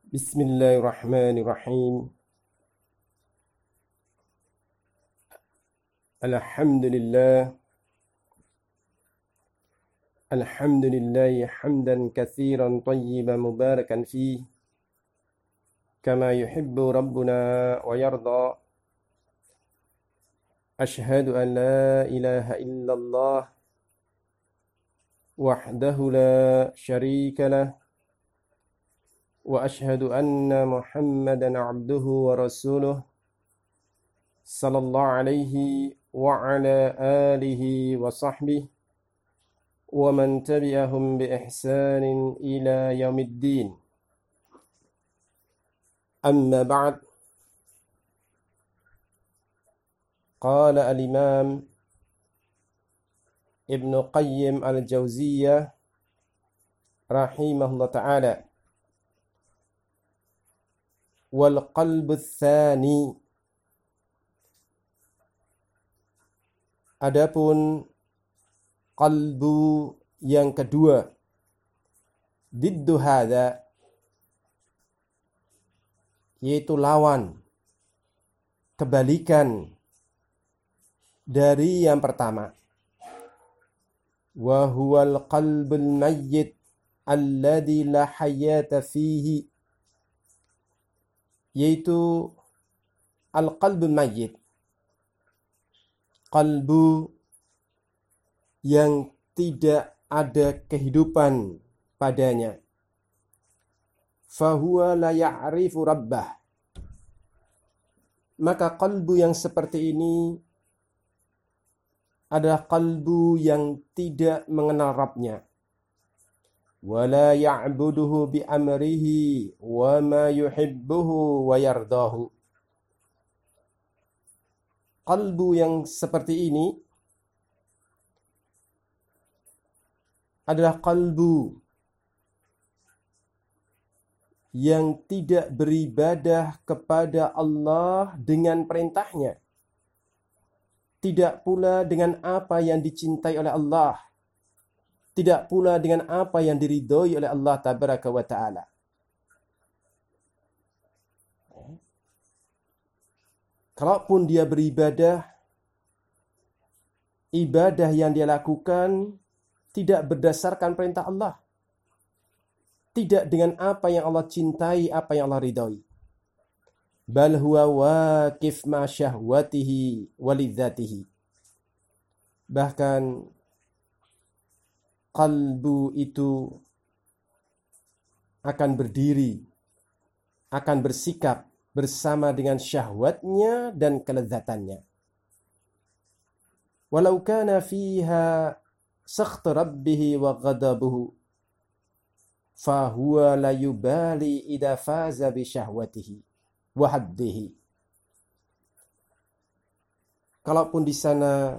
Bismillahirrahmanirrahim. Alhamdulillah. Alhamdulillah hamdan katsiran tayyiban mubarakan fi kama yuhibbu rabbuna wa yarda. Ashhadu an la ilaha illallah wahdahu la syarika lah wa ashhadu anna Muhammadan abduhu wa rasuluh sallallahu alaihi wa ala alihi wa sahbihi wa man tabi'ahum bi ihsanin ila yaumiddin. Amma ba'd. Qala al-imam Ibn Qayyim al-Jauziyah rahimahullah ta'ala, wal qalbu tsani, adapun qalbu yang kedua, diddu hadza, yaitu lawan, kebalikan dari yang pertama. Wa huwal qalbul mayyit alladzi la hayata fihi, yaitu al-qalbul mayyit, qalbu yang tidak ada kehidupan padanya. Fahuwa la ya'rifu rabbah, maka qalbu yang seperti ini adalah qalbu yang tidak mengenal Rabbnya. Wala ya'buduhu bi amrihi wa ma yuhibbuhu wa yardahu. Qalbu yang seperti ini adalah qalbu yang tidak beribadah kepada Allah dengan perintahnya, tidak pula dengan apa yang dicintai oleh Allah, tidak pula dengan apa yang diridhoi oleh Allah tabaraka wa ta'ala. Kalaupun dia beribadah, ibadah yang dia lakukan tidak berdasarkan perintah Allah, tidak dengan apa yang Allah cintai, apa yang Allah ridhoi. Bal huwa waqif ma syahwatihi walidzatihi. Bahkan qalbu itu akan berdiri, akan bersikap bersama dengan syahwatnya dan kelezatannya. Walau kana fiha sakht rabbih wa ghadabuhu, fahuwa la yubali idza faza bi syahwatihi wa haddihi. Kalaupun di sana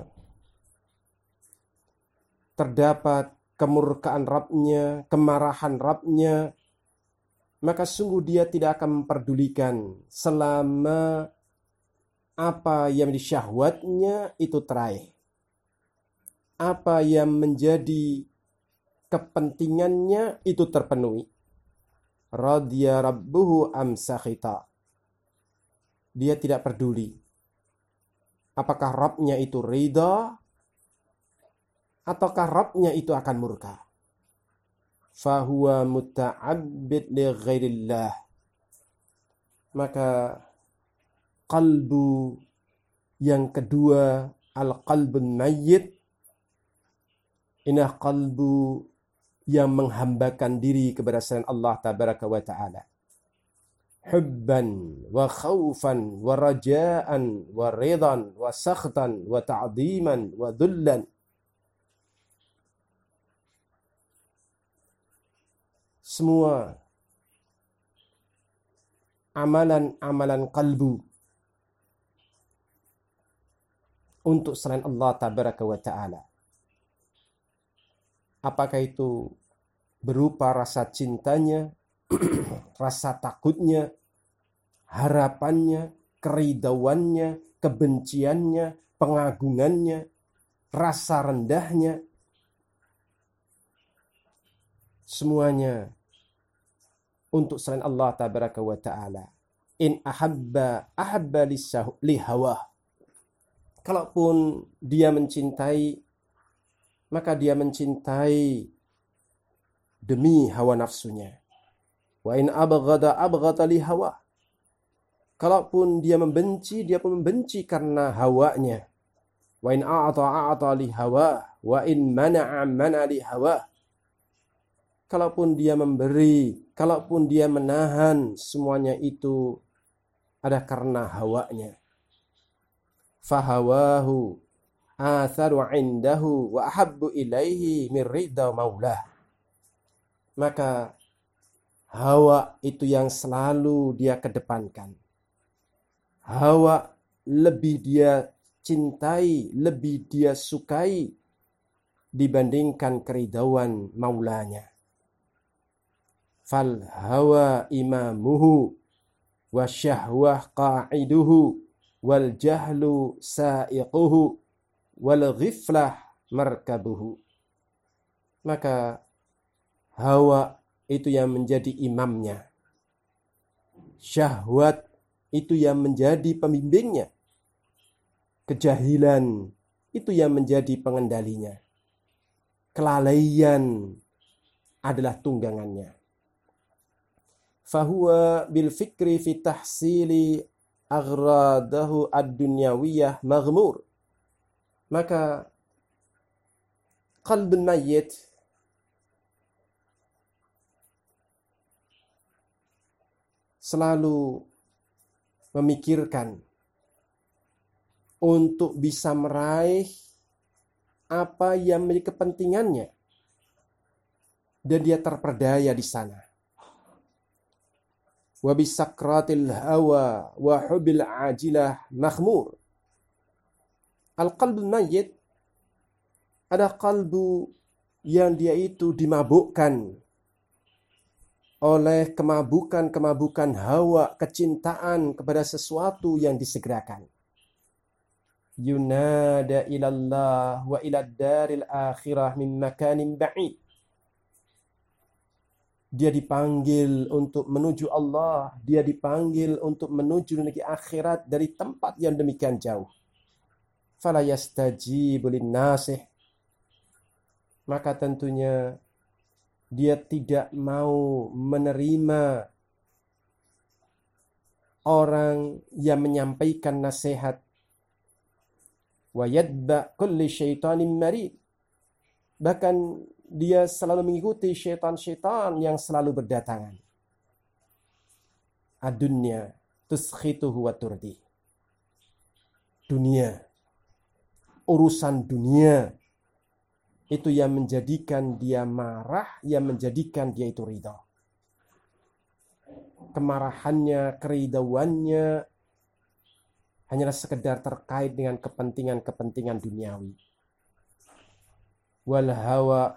terdapat kemurkaan Rabbnya, kemarahan Rabbnya, maka sungguh dia tidak akan memperdulikan selama apa yang disyahwatnya itu teraih, apa yang menjadi kepentingannya itu terpenuhi. Radhiya rabbuhu am sakhita. Dia tidak peduli apakah Rabbnya itu ridha ataukah Rabbnya itu akan murka. Fahuwa muta'abbid li ghairillah. Maka qalbu yang kedua, al-qalbun mayyit, ini qalbu yang menghambakan diri kepada selain Allah tabaraka wa ta'ala. Hubban wa khawfan wa rajaan wa ridan wa sakhtan wa ta'ziman wa dhullan. Semua amalan-amalan kalbu untuk selain Allah tabaraka wa ta'ala, apakah itu berupa rasa cintanya, rasa takutnya, harapannya, keridauannya, kebenciannya, pengagungannya, rasa rendahnya, semuanya untuk selain Allah tabaraka wa ta'ala. In ahabba li hawa. Kalaupun dia mencintai, maka dia mencintai demi hawa nafsunya. Wa in abghada li hawa. Kalaupun dia membenci, dia pun membenci karena hawanya. Wa in a'ata li hawa, wa in mana'a li hawa. Kalaupun dia memberi, kalaupun dia menahan, semuanya itu ada karena hawanya. Fahawahu atharu indahu wa ahabbu ilaihi min ridha maulah. Maka hawa itu yang selalu dia kedepankan. Hawa lebih dia cintai, lebih dia sukai dibandingkan keridauan maulanya. Fal hawa imamuhu wa syahwah qa'iduhu wal jahlu sa'iquhu wal ghiflah markabuhu. Maka hawa itu yang menjadi imamnya. Syahwat itu yang menjadi pembimbingnya. Kejahilan itu yang menjadi pengendalinya. Kelalaian adalah tunggangannya. Fahuwa bil fikri fi tahsili aghradahu ad-dunyawiyah maghmur. Maka qalbun mayyit selalu memikirkan untuk bisa meraih apa yang menjadi kepentingannya, dan dia terperdaya di sana. Wa bisakratil hawa wa hubil ajilah makhmur. Al-qalbul mayyit ada kalbu yang dia itu dimabukkan oleh kemabukan hawa, kecintaan kepada sesuatu yang disegerakan. Yunada ilallah wa ilad daril akhirah min makanin ba'id. Dia dipanggil untuk menuju Allah, dia dipanggil untuk menuju negeri akhirat dari tempat yang demikian jauh. Fala yastajibu linnasih. Maka tentunya dia tidak mau menerima orang yang menyampaikan nasihat. Wa yadba kulli syaitanin marid. Bahkan dia selalu mengikuti syaitan-syaitan yang selalu berdatangan. Ad-dunya tuskhituhu wa turdi. Dunia, urusan dunia, itu yang menjadikan dia marah, yang menjadikan dia itu ridha. Kemarahannya, keridauannya hanyalah sekedar terkait dengan kepentingan-kepentingan duniawi. Wal hawa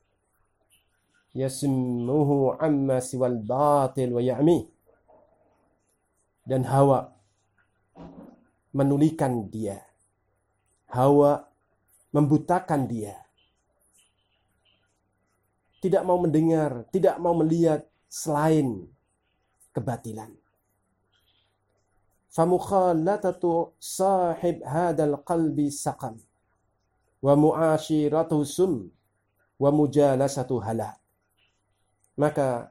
yasmuhu amma siwal batil wa ya'mi. Dan hawa menulikan dia. Hawa membutakan dia. Tidak mau mendengar, tidak mau melihat selain kebatilan. Famukhalatatu sahib hadal qalbi saqam wa mu'ashiratuhu sum wa mujalasatu halak. Maka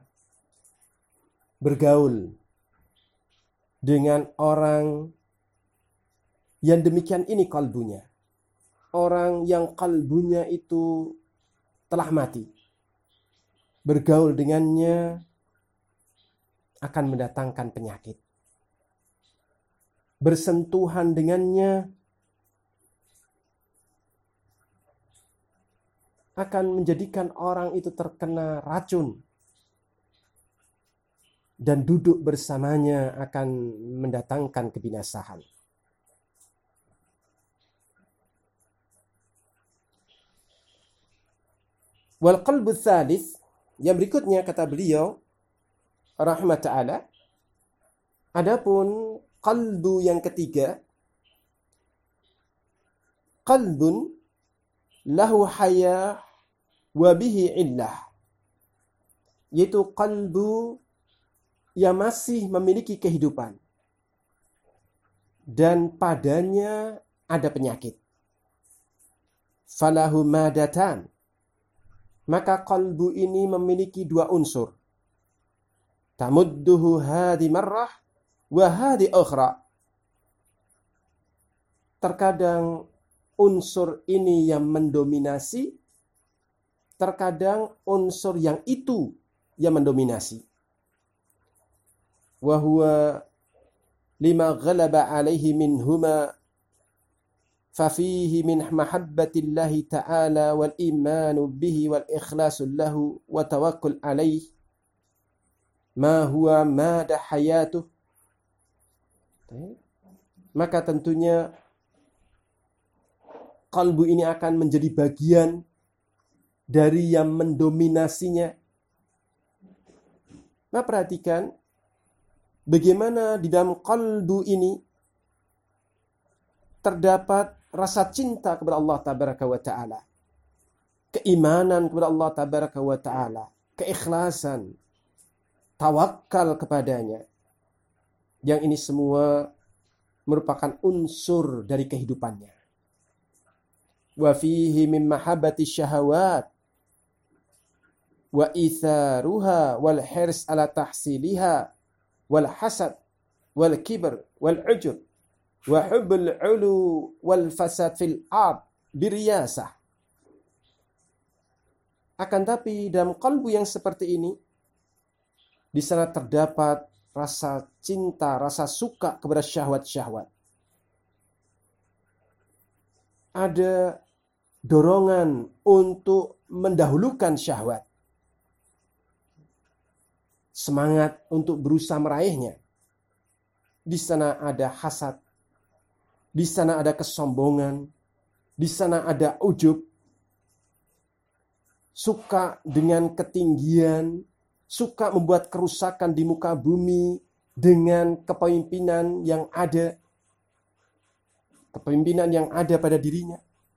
bergaul dengan orang yang demikian ini kalbunya. Orang yang kalbunya itu telah mati. Bergaul dengannya akan mendatangkan penyakit. Bersentuhan dengannya akan menjadikan orang itu terkena racun. Dan duduk bersamanya akan mendatangkan kebinasaan. Wal qalbu tsalits, yang berikutnya kata beliau rahmat ta'ala, adapun qalbu yang ketiga, qalbun lahu haya wa bihi illah, yaitu qalbu yang masih memiliki kehidupan dan padanya ada penyakit. Falahu madatan. Maka qalbu ini memiliki dua unsur. Tamudduhu hadi marrah wa hadi ukhra. Terkadang unsur ini yang mendominasi, terkadang unsur yang itu yang mendominasi. Wa huwa lima ghalaba alaihi minhuma fafihi min mahabbatillahi ta'ala wal imanu bihi wal ikhlasu lahu wa tawakkul alaihi ma huwa mada hayatuh. Maka tentunya kalbu ini akan menjadi bagian dari yang mendominasinya. Nah, perhatikan bagaimana di dalam kalbu ini terdapat rasa cinta kepada Allah Tabaraka wa Ta'ala, keimanan kepada Allah Tabaraka wa Ta'ala, keikhlasan, tawakal kepadanya. Yang ini semua merupakan unsur dari kehidupannya. Wa fihi min mahabbati syahawat wa itharuha wal hirs ala tahsiliha wal hasad wal kibr wal ujub wa hubbul ulu wal fasad fil ard biriyasah. Akan tapi dalam kalbu yang seperti ini, di sana terdapat rasa cinta, rasa suka kepada syahwat-syahwat. Ada dorongan untuk mendahulukan syahwat. Semangat untuk berusaha meraihnya. Di sana ada hasad. Di sana ada kesombongan. Di sana ada ujub. Suka dengan ketinggian. Suka membuat kerusakan di muka bumi dengan kepemimpinan yang ada. Kepemimpinan yang ada pada dirinya.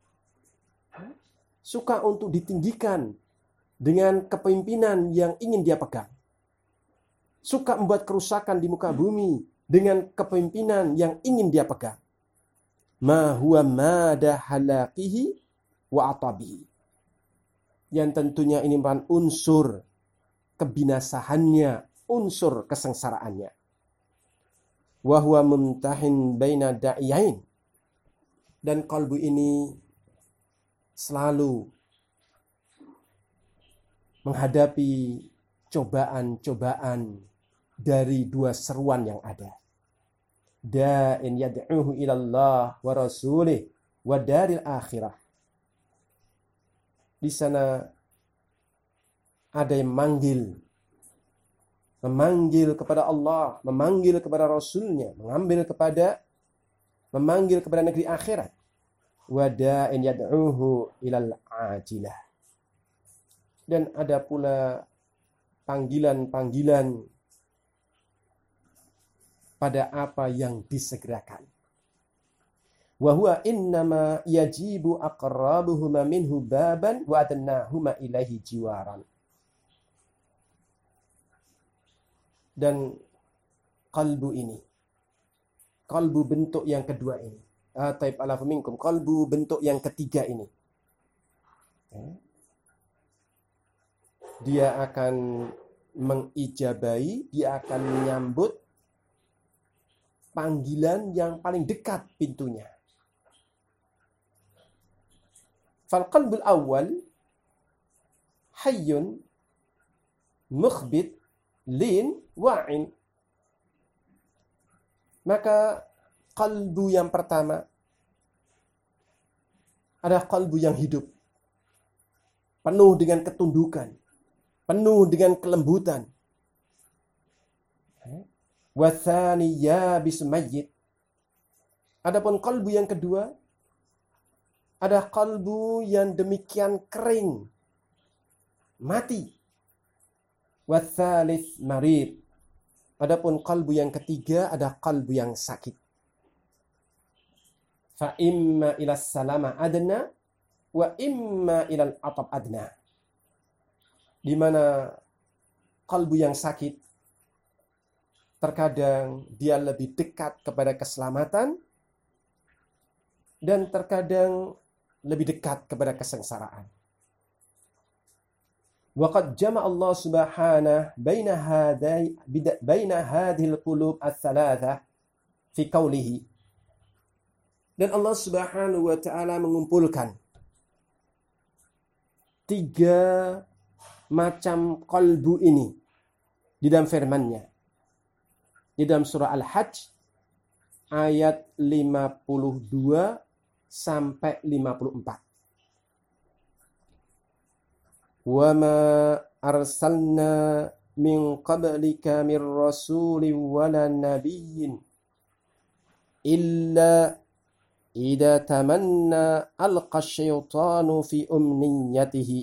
Suka untuk ditinggikan dengan kepemimpinan yang ingin dia pegang. Suka membuat kerusakan di muka bumi dengan kepemimpinan yang ingin dia pegang. Ma huwa mada halakihi wa atabihi. Yang tentunya ini merupakan unsur kebinasahannya, unsur kesengsaraannya. Wa huwa mumtahin baina da'iyain. Dan kalbu ini selalu menghadapi cobaan-cobaan dari dua seruan yang ada. Da'in yad'uhu ilallah wa rasulih wa daril akhirah. Di sana ada yang memanggil kepada Allah, memanggil kepada Rasulnya, memanggil kepada negeri akhirat. Wada'in yad'uhu ilal ajilah. Dan ada pula panggilan-panggilan pada apa yang disegerakan. Wa huwa innama yajibu aqrabuhuma minhu baban wa adnahuma ilaihi jiwaran. Dan kalbu ini, kalbu bentuk yang kedua ini, taib alafu minkum, kalbu bentuk yang ketiga ini, dia akan mengijabai, dia akan menyambut panggilan yang paling dekat pintunya. Fal qalbul awal hayyun mukhbit lin wa'in. Maka kalbu yang pertama adalah kalbu yang hidup, penuh dengan ketundukan, penuh dengan kelembutan. Wathani yabis mayyit. Adapun kalbu yang kedua ada kalbu yang demikian kering, mati. Wathalith marid. Adapun kalbu yang ketiga ada kalbu yang sakit. Fa imma ila salama adna wa imma ila al-atab adna. Di mana kalbu yang sakit Terkadang dia lebih dekat kepada keselamatan dan terkadang lebih dekat kepada kesengsaraan. Waqad jama'a Allah Subhanahu baina hadhil qulub ats-tsalatsa fi qawlihi. Dan Allah Subhanahu wa taala mengumpulkan 3 macam qalbu ini di dalam firman-Nya. Di dalam surah Al-Hajj ayat 52 sampai 54. Wa ma arsalna min qablika min rasulin wala nabiyyin illa idza tamanna alqa syaitanu fi umniyatihi.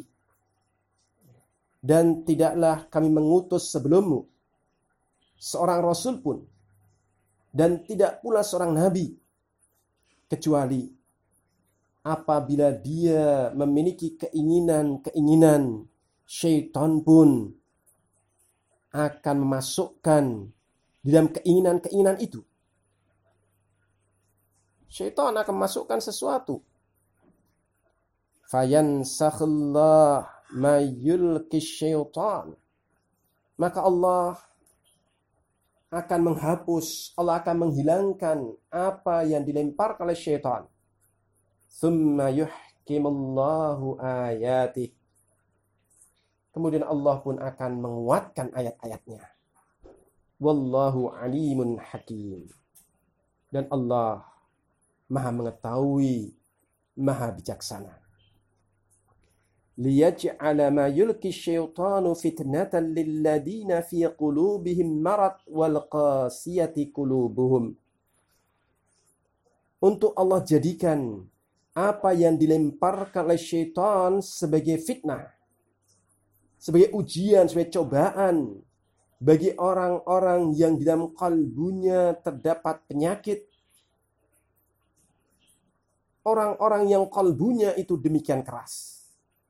Dan tidaklah kami mengutus sebelummu seorang rasul pun, dan tidak pula seorang nabi, kecuali apabila dia memiliki keinginan-keinginan, syaitan pun akan memasukkan di dalam keinginan-keinginan itu. Syaitan akan memasukkan sesuatu. Fayansakhullah ma yulqi syaitan. Maka Allah akan menghapus, Allah akan menghilangkan apa yang dilemparkan oleh syaitan. Tsumma yuhkimullahu ayatih. Kemudian Allah pun akan menguatkan ayat-ayatnya. Wallahu alimun hakim. Dan Allah Maha mengetahui, Maha bijaksana. Liyaj'ala ma yulqi syaitanu fitnatan lilladina fi qulubihim marad wal qasiyati qulubuhum. Untuk Allah jadikan apa yang dilemparkan oleh syaitan sebagai fitnah, sebagai ujian, sebagai cobaan bagi orang-orang yang di dalam kalbunya terdapat penyakit. Orang-orang yang kalbunya itu demikian keras.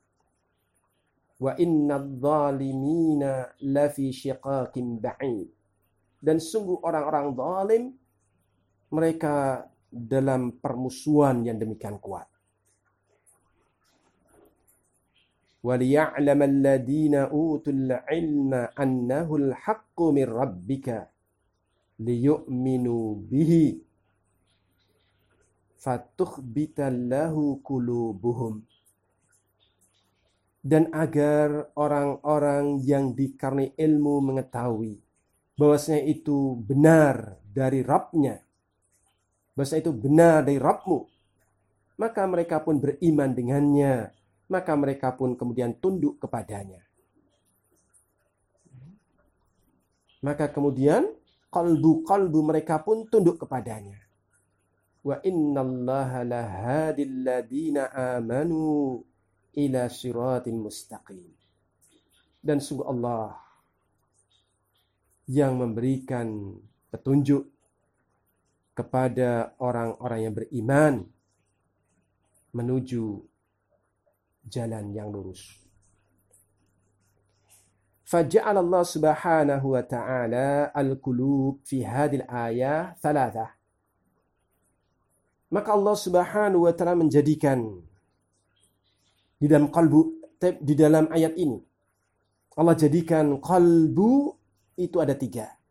Wa innadh dhalimina lafi syiqaqin ba'id. Dan sungguh orang-orang zalim mereka dalam permusuhan yang demikian kuat. وَلِيَعْلَمَ الَّذِينَ أُوتُوا الْعِلْمَ أَنَّهُ الْحَقُّ مِنْ رَبِّكَ لِيُؤْمِنُوا بِهِ فَتُخْبِتَ لَهُ قُلُوبُهُمْ. Dan agar orang-orang yang dikaruniai ilmu mengetahui bahwasanya itu benar dari Rabb-nya, bahwasanya itu benar dari Rabb-mu, maka mereka pun beriman dengannya, maka mereka pun kemudian tunduk kepadanya. Maka kemudian kalbu mereka pun tunduk kepadanya. Wa innallaha lahadil ladina amanu ila siratin mustaqim. Dan sungguh Allah yang memberikan petunjuk kepada orang-orang yang beriman menuju jalan yang lurus. Faja'ala Allah subhanahu wa ta'ala al-qulub fi hadhihi al-ayah thalathah. Maka Allah subhanahu wa ta'ala menjadikan di dalam ayat ini, Allah jadikan qalbu itu ada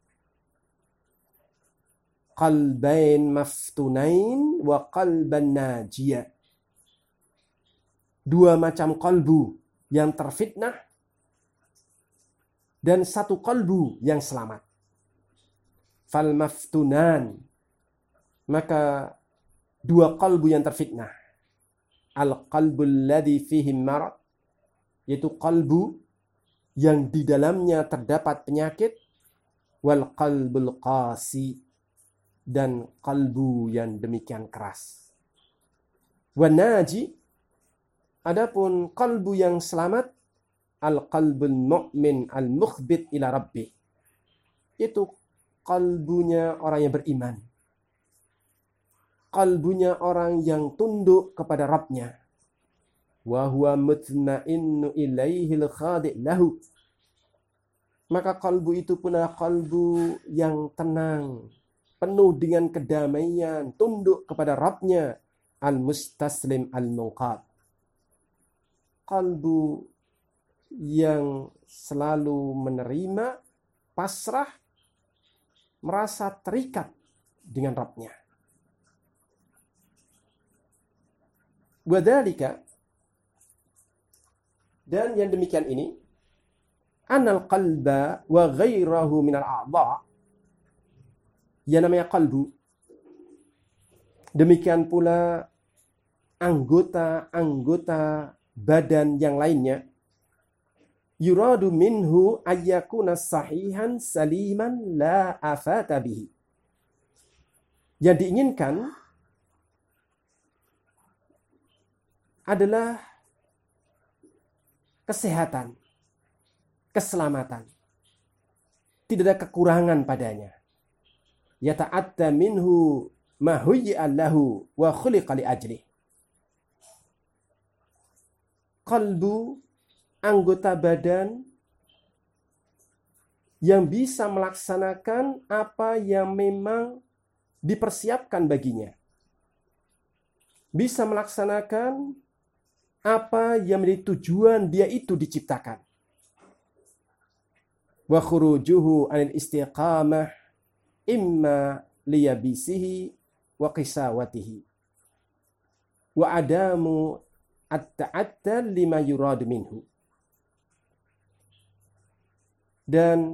3. Qalbain maftunain wa qalban najiyah. 2 macam qalbu yang terfitnah dan 1 qalbu yang selamat. Fal maftunan, maka 2 qalbu yang terfitnah. Al-qalbul ladzi fihi marad, yaitu qalbu yang di dalamnya terdapat penyakit, wal qalbul qasi, dan qalbu yang demikian keras. Wan naji, adapun qalbu yang selamat, al-qalbul mu'min al-mukhbit ila rabbih, itu qalbunya orang yang beriman, kalbunya orang yang tunduk kepada Rabb-nya. Wa huwa mutma'innu ilaihil khadi' lahu. maka kalbu itu pun adalah kalbu yang tenang, penuh dengan kedamaian, tunduk kepada Rabbnya, al-mustaslim al-munqad. Kalbu yang selalu menerima, pasrah, merasa terikat dengan Rabbnya. Wadzalika, dan yang demikian ini, anal qalba wa ghairahu minal a'dha, yang namanya kalbu, demikian pula anggota-anggota badan yang lainnya, yuradu minhu ayyakuna sahihan saliman la afata bihi. Yang diinginkan adalah kesehatan, keselamatan. Tidak ada kekurangan padanya. Yata'atta minhu ma huyyi'a lahu wa khuliqa li ajlih. Kalbu, anggota badan yang bisa melaksanakan apa yang memang dipersiapkan baginya. Bisa melaksanakan apa yang menjadi tujuan dia itu diciptakan. Wa khurujuhu 'anil istiqamah imma liyabisihi wa qisawatihi wa adamu at-ta'atta lima yurad minhu. Dan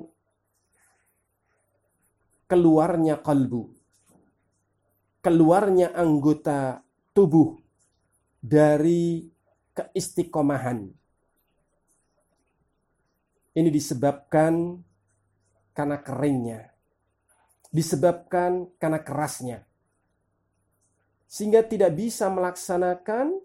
keluarnya kalbu, keluarnya anggota tubuh dari keistiqomahan, ini disebabkan karena keringnya, disebabkan karena kerasnya, sehingga tidak bisa melaksanakan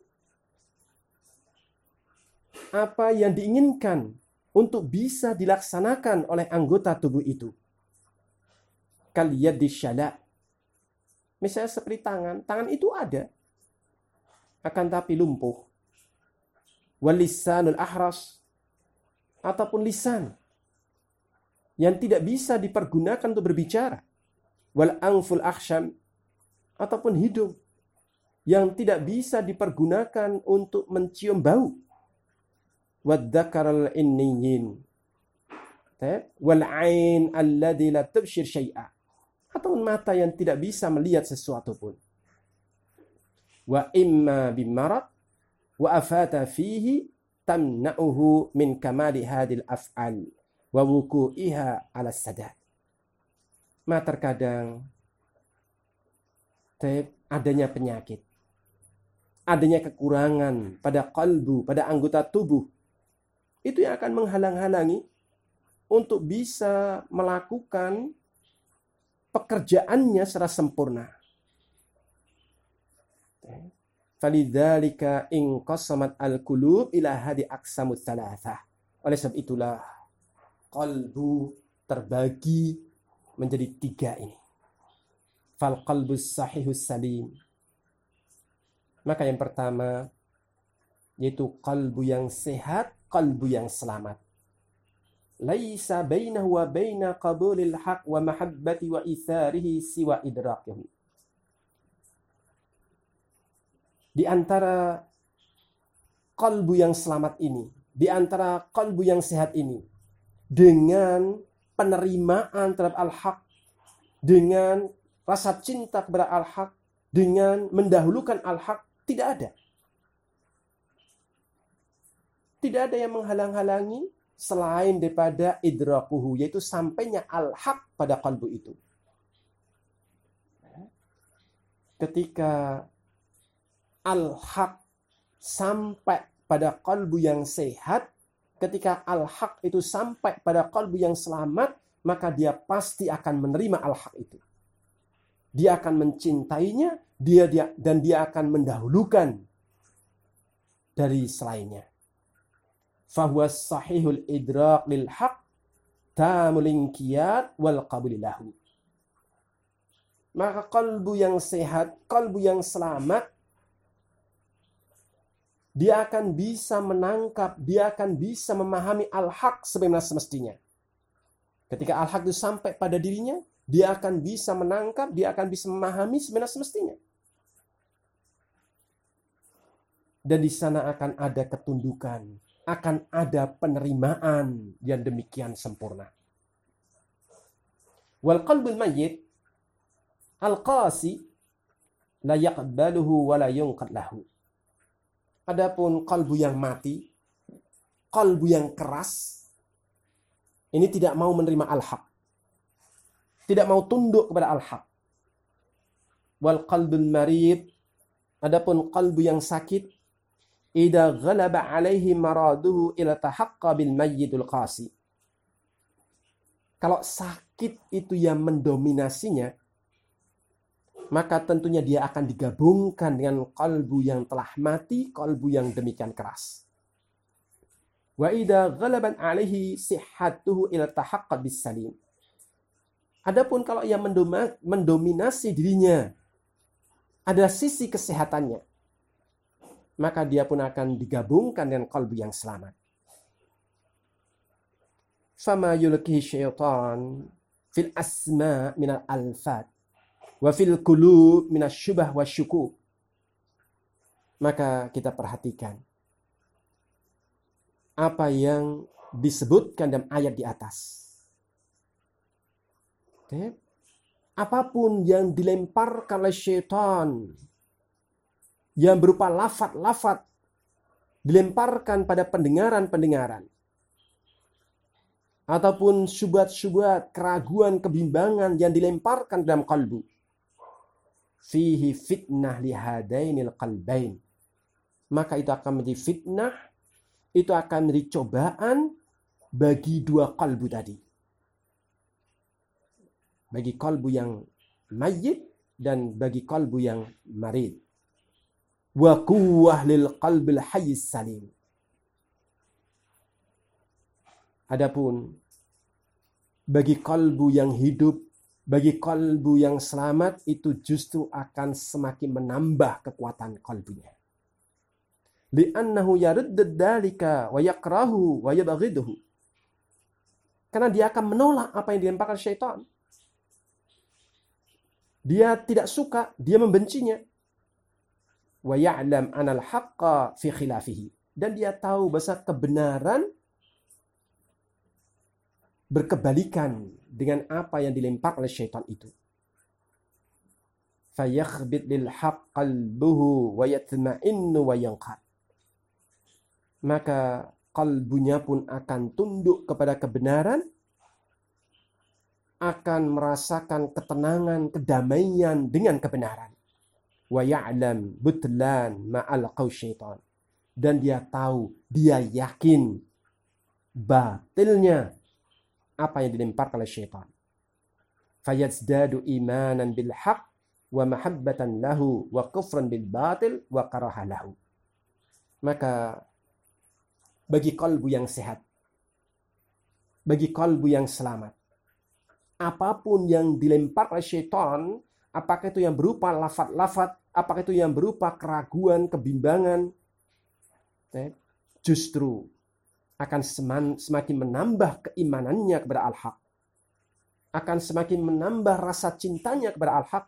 apa yang diinginkan untuk bisa dilaksanakan oleh anggota tubuh itu. Kaliyadi syala, misalnya seperti tangan itu ada, akan tapi lumpuh. Walisanul ahras, ataupun lisan yang tidak bisa dipergunakan untuk berbicara. Wal anful akhsham, ataupun hidung yang tidak bisa dipergunakan untuk mencium bau. Wadzakaral inniyin, wal ain alladhi la tubshir syai'a, ataupun mata yang tidak bisa melihat sesuatu pun. Wa imma bimarad wa afata fihi tamna'uhu min kamali hadil af'al wa wuku'iha ala sadad. Terkadang adanya penyakit, adanya kekurangan pada kalbu, pada anggota tubuh, itu yang akan menghalang-halangi untuk bisa melakukan pekerjaannya secara sempurna. Falidzalika in qasamat al-qulub ila hadi aqsamut tsalatsah. Oleh sebab itulah kalbu terbagi menjadi 3 ini. Fal qalbus sahihus salim. Maka yang pertama yaitu kalbu yang sehat, kalbu yang selamat. Laisa bainahu wa baina qabulil haq wa mahabbati wa itharihi siwa idrakihi. Di antara kalbu yang selamat ini, di antara kalbu yang sehat ini, dengan penerimaan terhadap al-haq, dengan rasa cinta kepada al-haq, dengan mendahulukan al-haq, tidak ada. Tidak ada yang menghalang-halangi selain daripada idrakuhu, yaitu sampainya al-haq pada kalbu itu. Ketika al-haq sampai pada kalbu yang sehat, ketika al-haq itu sampai pada kalbu yang selamat, maka dia pasti akan menerima al-haq itu. Dia akan mencintainya, dan dia akan mendahulukan dari selainnya. Fahuwa sahihul idrak lil haq tamul inqiyad wal qabul lahu. Maka kalbu yang sehat, kalbu yang selamat, dia akan bisa menangkap, dia akan bisa memahami al-haq sebagaimana semestinya. Ketika al-haq itu sampai pada dirinya, dia akan bisa menangkap, dia akan bisa memahami semestinya. Dan di sana akan ada ketundukan, akan ada penerimaan yang demikian sempurna. Wal qalbul mayyit al-qasi la yaqbaluhu wa la yunqad lahu. Adapun kalbu yang mati, kalbu yang keras, ini tidak mau menerima al-haq. Tidak mau tunduk kepada al-haq. Wal qalbul marid, adapun kalbu yang sakit, idza ghalaba alaihi maraduhu ila tahaqqa bil mayyidul qasi. Kalau sakit itu yang mendominasinya, maka tentunya dia akan digabungkan dengan kalbu yang telah mati, kalbu yang demikian keras. Wa idza ghalaban alaihi sihhatuhu ila tahaqqa bis salim. Adapun kalau ia mendominasi dirinya, ada sisi kesehatannya, maka dia pun akan digabungkan dengan kalbu yang selamat. Fama yulqihi syaitan fil asma minal alfat wa fil qulub minasyubah wasyukuk. Maka kita perhatikan apa yang disebutkan dalam ayat di atas. Okay. Apapun yang dilemparkan oleh syaitan yang berupa lafaz-lafaz dilemparkan pada pendengaran-pendengaran, ataupun syubhat-syubhat, keraguan, kebimbangan yang dilemparkan dalam kalbu, fihi fitnah lihadainil qalbain, maka itu akan menjadi fitnah, itu akan menjadi cobaan bagi dua kalbu tadi, bagi kalbu yang mayyit dan bagi kalbu yang marid. Wa quwwah lil qalbil hayyis salim. Adapun bagi kalbu yang hidup, bagi kalbu yang selamat, itu justru akan semakin menambah kekuatan kalbunya. Li'annahu yaruddud dzalika wa yakrahu wa yabghiduhu. Karena dia akan menolak apa yang dilemparkan syaitan. Dia tidak suka, dia membencinya. Wa ya'lam anal haqqa fi khilafihi. Dan dia tahu bahwa kebenaran berkebalikan dengan apa yang dilempar oleh syaitan itu. Fayakhbit lil haqq qalbuhu wa yatma'innu wa yanqad. Maka kalbunya pun akan tunduk kepada kebenaran, akan merasakan ketenangan, kedamaian dengan kebenaran. Wa ya'lam butlan ma'al qaw syaitan. Dan dia tahu, dia yakin batilnya apa yang dilemparkan oleh syaitan. Fayazdadu imanan bil haqq wa mahabbatan lahu wa kufran bil batil wa karaha lahu. Maka bagi kalbu yang sehat, bagi kalbu yang selamat, apapun yang dilempar oleh syaitan, apakah itu yang berupa lafaz-lafaz, apakah itu yang berupa keraguan, kebimbangan, justru akan semakin menambah keimanannya kepada al-haq, akan semakin menambah rasa cintanya kepada al-haq,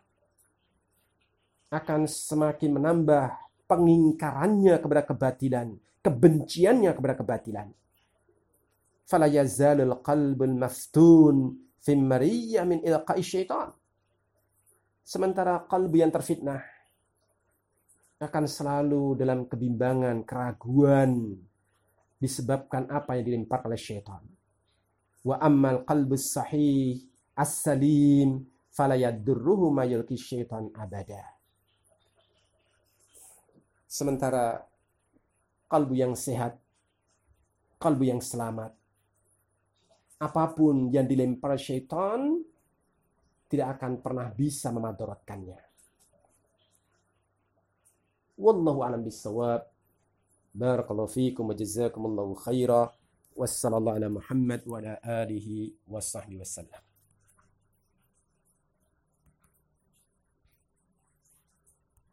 akan semakin menambah pengingkarannya kepada kebatilan, kebenciannya kepada kebatilan. Fala yazalul qalbul maftun fi mariyah min ilqa'i syaitan. Sementara kalbu yang terfitnah akan selalu dalam kebimbangan, keraguan, disebabkan apa yang dilempar oleh syaitan. Wa ammal qalbus sahih as-salim fala yadurruhu ma yulqi syaitan abada. Sementara kalbu yang sehat, kalbu yang selamat, apapun yang dilempar syaitan tidak akan pernah bisa memadaratkannya. Wallahu a'lam bissawab. Barakallahu fiikum wa jazakumullahu khaira. Wassallallahu ala Muhammad wa ala alihi wa sahbihi wasallam.